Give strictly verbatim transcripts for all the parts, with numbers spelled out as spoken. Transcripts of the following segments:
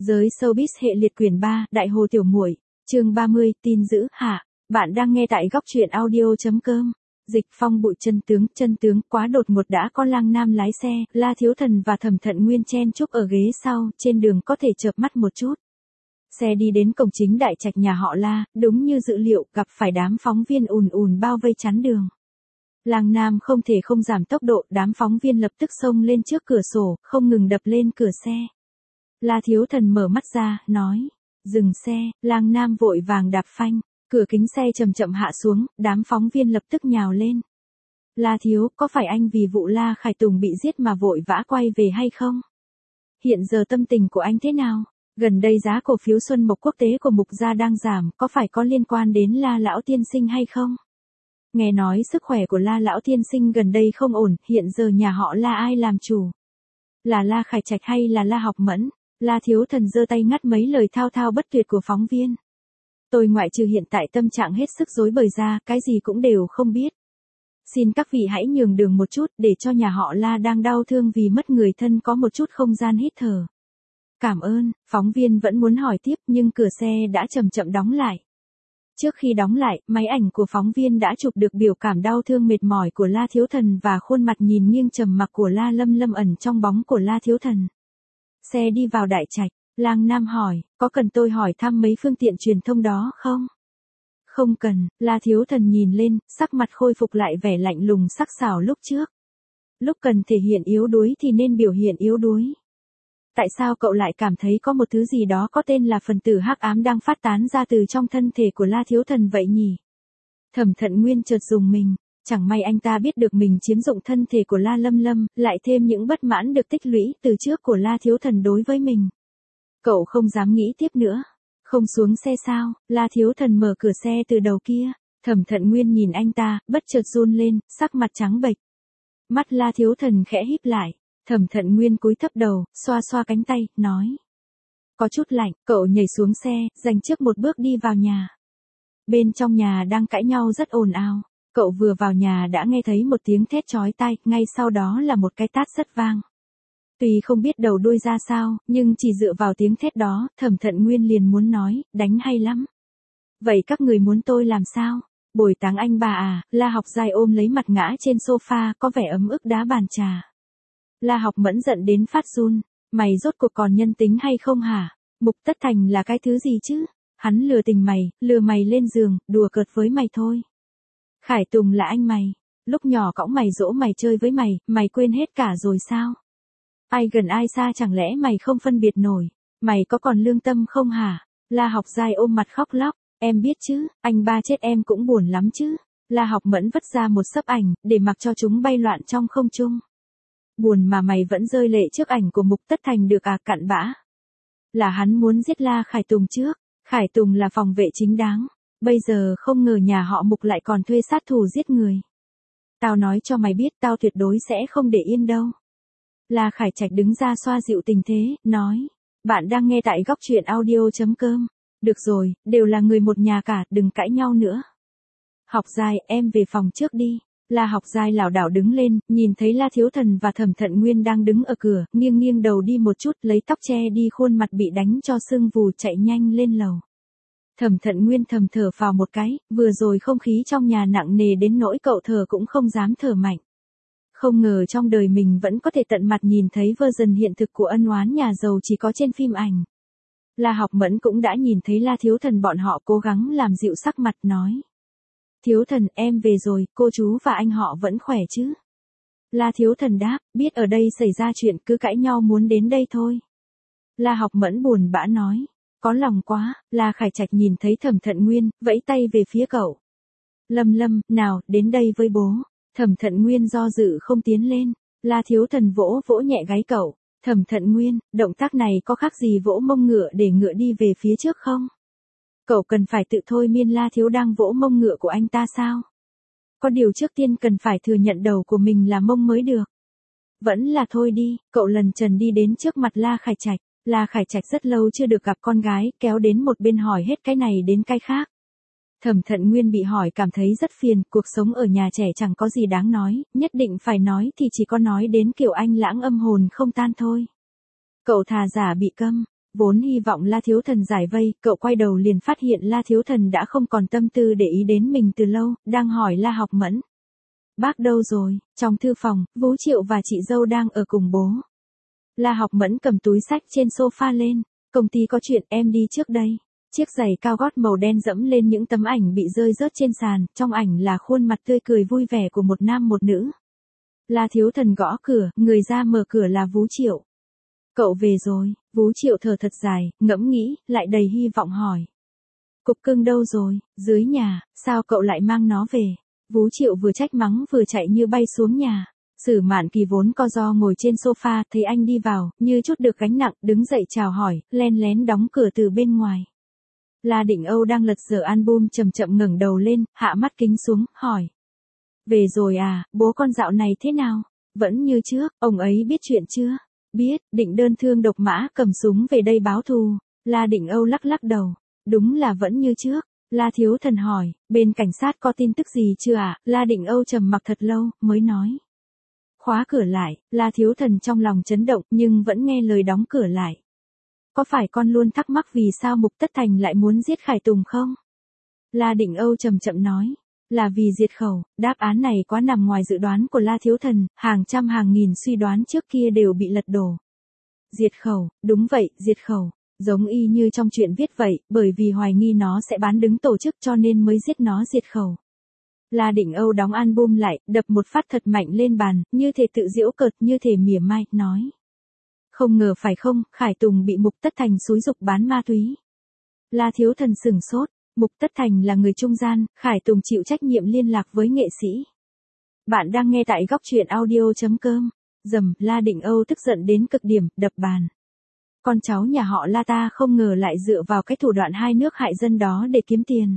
Giới showbiz hệ liệt quyển ba, Đại Hồ Tiểu Muội, chương ba mươi, tin dữ, hạ. Bạn đang nghe tại góc truyện audio.com. Dịch Phong bụi chân tướng, chân tướng quá đột ngột đã có Lang Nam lái xe, La Thiếu Thần và Thẩm Thận Nguyên chen chúc ở ghế sau, trên đường có thể chợp mắt một chút. Xe đi đến cổng chính đại trạch nhà họ La, đúng như dự liệu, gặp phải đám phóng viên ùn ùn bao vây chắn đường. Lang Nam không thể không giảm tốc độ, đám phóng viên lập tức xông lên trước cửa sổ, không ngừng đập lên cửa xe. La Thiếu Thần mở mắt ra, nói, dừng xe. Lang Nam vội vàng đạp phanh, cửa kính xe chậm chậm hạ xuống, đám phóng viên lập tức nhào lên. La Thiếu, có phải anh vì vụ La Khải Tùng bị giết mà vội vã quay về hay không? Hiện giờ tâm tình của anh thế nào? Gần đây giá cổ phiếu Xuân Mộc Quốc tế của Mục Gia đang giảm, có phải có liên quan đến La Lão Tiên Sinh hay không? Nghe nói sức khỏe của La Lão Tiên Sinh gần đây không ổn, hiện giờ nhà họ La ai làm chủ? Là La Khải Trạch hay là La Học Mẫn? La Thiếu Thần giơ tay ngắt mấy lời thao thao bất tuyệt của phóng viên. Tôi ngoại trừ hiện tại tâm trạng hết sức rối bời ra, cái gì cũng đều không biết. Xin các vị hãy nhường đường một chút, để cho nhà họ La đang đau thương vì mất người thân có một chút không gian hít thở. Cảm ơn. Phóng viên vẫn muốn hỏi tiếp, nhưng cửa xe đã chậm chậm đóng lại. Trước khi đóng lại, máy ảnh của phóng viên đã chụp được biểu cảm đau thương mệt mỏi của La Thiếu Thần và khuôn mặt nhìn nghiêng trầm mặc của La Lâm Lâm ẩn trong bóng của La Thiếu Thần. Xe đi vào đại trạch, Lang Nam hỏi, có cần tôi hỏi thăm mấy phương tiện truyền thông đó không? Không cần. La Thiếu Thần nhìn lên, sắc mặt khôi phục lại vẻ lạnh lùng sắc sảo lúc trước. Lúc cần thể hiện yếu đuối thì nên biểu hiện yếu đuối. Tại sao cậu lại cảm thấy có một thứ gì đó có tên là phần tử hắc ám đang phát tán ra từ trong thân thể của La Thiếu Thần vậy nhỉ? Thẩm Thận Nguyên chợt rùng mình, chẳng may anh ta biết được mình chiếm dụng thân thể của La Lâm Lâm, lại thêm những bất mãn được tích lũy từ trước của La Thiếu Thần đối với mình. Cậu không dám nghĩ tiếp nữa. Không xuống xe sao? La Thiếu Thần mở cửa xe từ đầu kia. Thẩm Thận Nguyên nhìn anh ta, bất chợt run lên, sắc mặt trắng bệch. Mắt La Thiếu Thần khẽ híp lại. Thẩm Thận Nguyên cúi thấp đầu, xoa xoa cánh tay, nói. Có chút lạnh, cậu nhảy xuống xe, dành trước một bước đi vào nhà. Bên trong nhà đang cãi nhau rất ồn ào. Cậu vừa vào nhà đã nghe thấy một tiếng thét chói tai, ngay sau đó là một cái tát rất vang. Tuy không biết đầu đuôi ra sao, nhưng chỉ dựa vào tiếng thét đó, Thẩm Thận Nguyên liền muốn nói, đánh hay lắm. Vậy các người muốn tôi làm sao? Bồi táng anh bà à? La Học Giai ôm lấy mặt ngã trên sofa, có vẻ ấm ức đá bàn trà. La Học Mẫn giận đến phát run, mày rốt cuộc còn nhân tính hay không hả? Mục Tất Thành là cái thứ gì chứ? Hắn lừa tình mày, lừa mày lên giường, đùa cợt với mày thôi. Khải Tùng là anh mày, lúc nhỏ cõng mày dỗ mày chơi với mày, mày quên hết cả rồi sao? Ai gần ai xa chẳng lẽ mày không phân biệt nổi, mày có còn lương tâm không hả? La Học Giai ôm mặt khóc lóc, em biết chứ, anh ba chết em cũng buồn lắm chứ. La Học Mẫn vất ra một xấp ảnh, để mặc cho chúng bay loạn trong không trung. Buồn mà mày vẫn rơi lệ trước ảnh của Mục Tất Thành được à? Cặn bã. Là hắn muốn giết La Khải Tùng trước, Khải Tùng là phòng vệ chính đáng, bây giờ không ngờ nhà họ Mục lại còn thuê sát thủ giết người. Tao nói cho mày biết, tao tuyệt đối sẽ không để yên đâu. La Khải Trạch đứng ra xoa dịu tình thế, nói, bạn đang nghe tại góc truyện audio.com. Được rồi, đều là người một nhà cả, đừng cãi nhau nữa. Học Giai, em về phòng trước đi. La Học Giai lảo đảo đứng lên, nhìn thấy La Thiếu Thần và Thẩm Thận Nguyên đang đứng ở cửa, nghiêng nghiêng đầu đi một chút, lấy tóc che đi khuôn mặt bị đánh cho sưng vù, chạy nhanh lên lầu. Thẩm Thận Nguyên thầm thở phào một cái, vừa rồi không khí trong nhà nặng nề đến nỗi cậu thở cũng không dám thở mạnh. Không ngờ trong đời mình vẫn có thể tận mặt nhìn thấy version hiện thực của ân oán nhà giàu chỉ có trên phim ảnh. La Học Mẫn cũng đã nhìn thấy La Thiếu Thần bọn họ cố gắng làm dịu sắc mặt, nói. Thiếu Thần, em về rồi, cô chú và anh họ vẫn khỏe chứ? La Thiếu Thần đáp, biết ở đây xảy ra chuyện, cứ cãi nhau muốn đến đây thôi. La Học Mẫn buồn bã nói, có lòng quá. La Khải Trạch nhìn thấy Thẩm Thận Nguyên, vẫy tay về phía cậu. Lâm Lâm, nào, đến đây với bố. Thẩm Thận Nguyên do dự không tiến lên. La Thiếu Thần vỗ vỗ nhẹ gáy cậu. Thẩm Thận Nguyên, động tác này có khác gì vỗ mông ngựa để ngựa đi về phía trước không? Cậu cần phải tự thôi miên La Thiếu đang vỗ mông ngựa của anh ta sao? Có điều trước tiên cần phải thừa nhận đầu của mình là mông mới được. Vẫn là thôi đi. Cậu lần trần đi đến trước mặt La Khải Trạch. La Khải Trạch rất lâu chưa được gặp con gái, kéo đến một bên hỏi hết cái này đến cái khác. Thẩm Thận Nguyên bị hỏi cảm thấy rất phiền, cuộc sống ở nhà trẻ chẳng có gì đáng nói, nhất định phải nói thì chỉ có nói đến kiểu anh lãng âm hồn không tan thôi. Cậu thà giả bị câm. Vốn hy vọng La Thiếu Thần giải vây, cậu quay đầu liền phát hiện La Thiếu Thần đã không còn tâm tư để ý đến mình từ lâu, đang hỏi La Học Mẫn. Bác đâu rồi? Trong thư phòng, Vũ Triệu và chị dâu đang ở cùng bố. La Học Mẫn cầm túi sách trên sofa lên. Công ty có chuyện, em đi trước đây. Chiếc giày cao gót màu đen dẫm lên những tấm ảnh bị rơi rớt trên sàn, trong ảnh là khuôn mặt tươi cười vui vẻ của một nam một nữ. La Thiếu Thần gõ cửa, người ra mở cửa là Vũ Triệu. Cậu về rồi, Vũ Triệu thở thật dài, ngẫm nghĩ, lại đầy hy vọng hỏi. Cục cưng đâu rồi, dưới nhà, sao cậu lại mang nó về? Vũ Triệu vừa trách mắng vừa chạy như bay xuống nhà. Sử Mạn Kỳ vốn co ro ngồi trên sofa, thấy anh đi vào, như chút được gánh nặng, đứng dậy chào hỏi, len lén đóng cửa từ bên ngoài. La Định Âu đang lật dở album chậm chậm ngẩng đầu lên, hạ mắt kính xuống, hỏi. Về rồi à, bố con dạo này thế nào? Vẫn như trước, ông ấy biết chuyện chưa? Biết, định đơn thương độc mã cầm súng về đây báo thù. La Định Âu lắc lắc đầu. Đúng là vẫn như trước. La Thiếu Thần hỏi, bên cảnh sát có tin tức gì chưa ạ? À? La Định Âu trầm mặc thật lâu, mới nói. Khóa cửa lại, La Thiếu Thần trong lòng chấn động nhưng vẫn nghe lời đóng cửa lại. Có phải con luôn thắc mắc vì sao Mục Tất Thành lại muốn giết Khải Tùng không? La Định Âu chậm chậm nói. Là vì diệt khẩu, đáp án này quá nằm ngoài dự đoán của La Thiếu Thần, hàng trăm hàng nghìn suy đoán trước kia đều bị lật đổ. Diệt khẩu, đúng vậy, diệt khẩu, giống y như trong chuyện viết vậy, bởi vì hoài nghi nó sẽ bán đứng tổ chức cho nên mới giết nó diệt khẩu. La Định Âu đóng album lại, đập một phát thật mạnh lên bàn, như thể tự giễu cợt, như thể mỉa mai, nói. Không ngờ phải không, Khải Tùng bị Mục Tất Thành xúi giục bán ma túy. La Thiếu Thần sửng sốt. Mục Tất Thành là người trung gian, Khải Tùng chịu trách nhiệm liên lạc với nghệ sĩ. Bạn đang nghe tại góc truyện audio chấm com. Dầm, La Định Âu tức giận đến cực điểm, đập bàn. Con cháu nhà họ La ta không ngờ lại dựa vào cái thủ đoạn hai nước hại dân đó để kiếm tiền.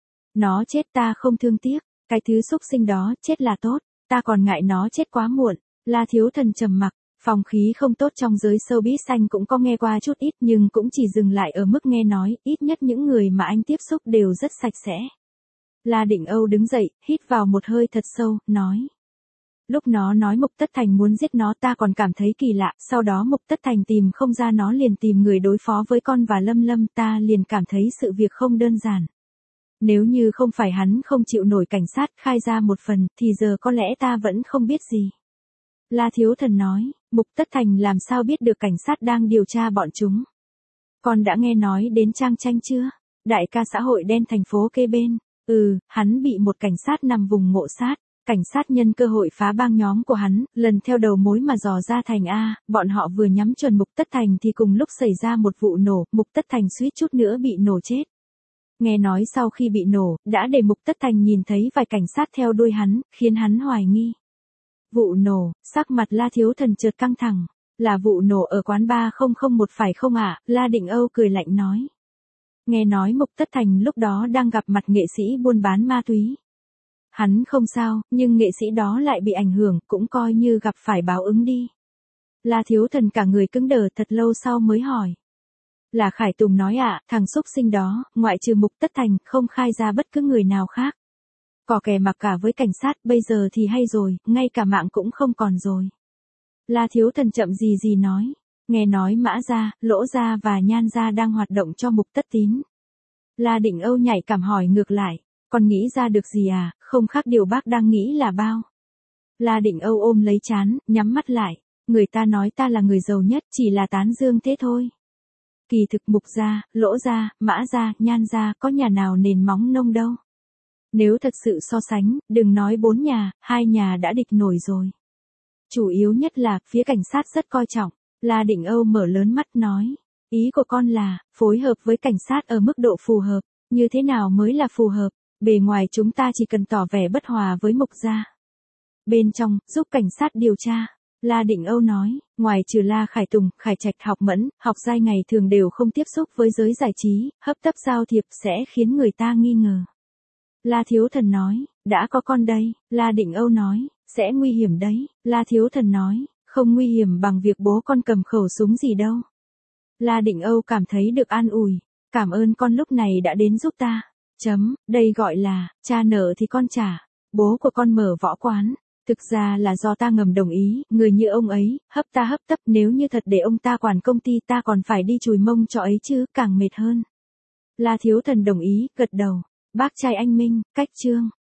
Nó chết ta không thương tiếc, cái thứ xúc sinh đó chết là tốt, ta còn ngại nó chết quá muộn. La Thiếu Thần trầm mặc. Phong khí không tốt trong giới showbiz anh cũng có nghe qua chút ít nhưng cũng chỉ dừng lại ở mức nghe nói, ít nhất những người mà anh tiếp xúc đều rất sạch sẽ. La Định Âu đứng dậy, hít vào một hơi thật sâu, nói. Lúc nó nói Mục Tất Thành muốn giết nó ta còn cảm thấy kỳ lạ, sau đó Mục Tất Thành tìm không ra nó liền tìm người đối phó với con và Lâm Lâm ta liền cảm thấy sự việc không đơn giản. Nếu như không phải hắn không chịu nổi cảnh sát khai ra một phần thì giờ có lẽ ta vẫn không biết gì. La Thiếu Thần nói, Mục Tất Thành làm sao biết được cảnh sát đang điều tra bọn chúng. Con đã nghe nói đến Trang Tranh chưa? Đại ca xã hội đen thành phố kế bên. Ừ, hắn bị một cảnh sát nằm vùng ngộ sát. Cảnh sát nhân cơ hội phá bang nhóm của hắn, lần theo đầu mối mà dò ra thành A, bọn họ vừa nhắm chuẩn Mục Tất Thành thì cùng lúc xảy ra một vụ nổ, Mục Tất Thành suýt chút nữa bị nổ chết. Nghe nói sau khi bị nổ, đã để Mục Tất Thành nhìn thấy vài cảnh sát theo đuôi hắn, khiến hắn hoài nghi. Vụ nổ, sắc mặt La Thiếu Thần chợt căng thẳng. Là vụ nổ ở quán ba không không một phải không ạ? À? La Định Âu cười lạnh nói. Nghe nói Mục Tất Thành lúc đó đang gặp mặt nghệ sĩ buôn bán ma túy. Hắn không sao, nhưng nghệ sĩ đó lại bị ảnh hưởng, cũng coi như gặp phải báo ứng đi. La Thiếu Thần cả người cứng đờ thật lâu sau mới hỏi. Là Khải Tùng nói ạ, à, thằng xúc sinh đó, ngoại trừ Mục Tất Thành, không khai ra bất cứ người nào khác. Có kẻ mặc cả với cảnh sát, bây giờ thì hay rồi, ngay cả mạng cũng không còn rồi. La Thiếu Thần chậm gì gì nói, nghe nói Mã Gia, Lỗ Gia và Nhan Gia đang hoạt động cho Mục Tất Tín. La Định Âu nhảy cảm hỏi ngược lại, con nghĩ ra được gì à, không khác điều bác đang nghĩ là bao. La Định Âu ôm lấy trán, nhắm mắt lại, người ta nói ta là người giàu nhất, chỉ là tán dương thế thôi. Kỳ thực Mục Gia, Lỗ Gia, Mã Gia, Nhan Gia có nhà nào nền móng nông đâu. Nếu thật sự so sánh, đừng nói bốn nhà, hai nhà đã địch nổi rồi. Chủ yếu nhất là, phía cảnh sát rất coi trọng. La Định Âu mở lớn mắt nói. Ý của con là, phối hợp với cảnh sát ở mức độ phù hợp. Như thế nào mới là phù hợp? Bề ngoài chúng ta chỉ cần tỏ vẻ bất hòa với Mục Gia. Bên trong, giúp cảnh sát điều tra. La Định Âu nói, ngoài trừ La Khải Tùng, Khải Trạch, Học Mẫn, Học Giai ngày thường đều không tiếp xúc với giới giải trí, hấp tấp giao thiệp sẽ khiến người ta nghi ngờ. La Thiếu Thần nói, đã có con đây. La Định Âu nói, sẽ nguy hiểm đấy. La Thiếu Thần nói, không nguy hiểm bằng việc bố con cầm khẩu súng gì đâu. La Định Âu cảm thấy được an ủi, cảm ơn con lúc này đã đến giúp ta. Chấm, đây gọi là, cha nợ thì con trả. Bố của con mở võ quán. Thực ra là do ta ngầm đồng ý, người như ông ấy, hấp ta hấp tấp, nếu như thật để ông ta quản công ty ta còn phải đi chùi mông cho ấy chứ, càng mệt hơn. La Thiếu Thần đồng ý, gật đầu. Bác trai anh Minh, cách chương.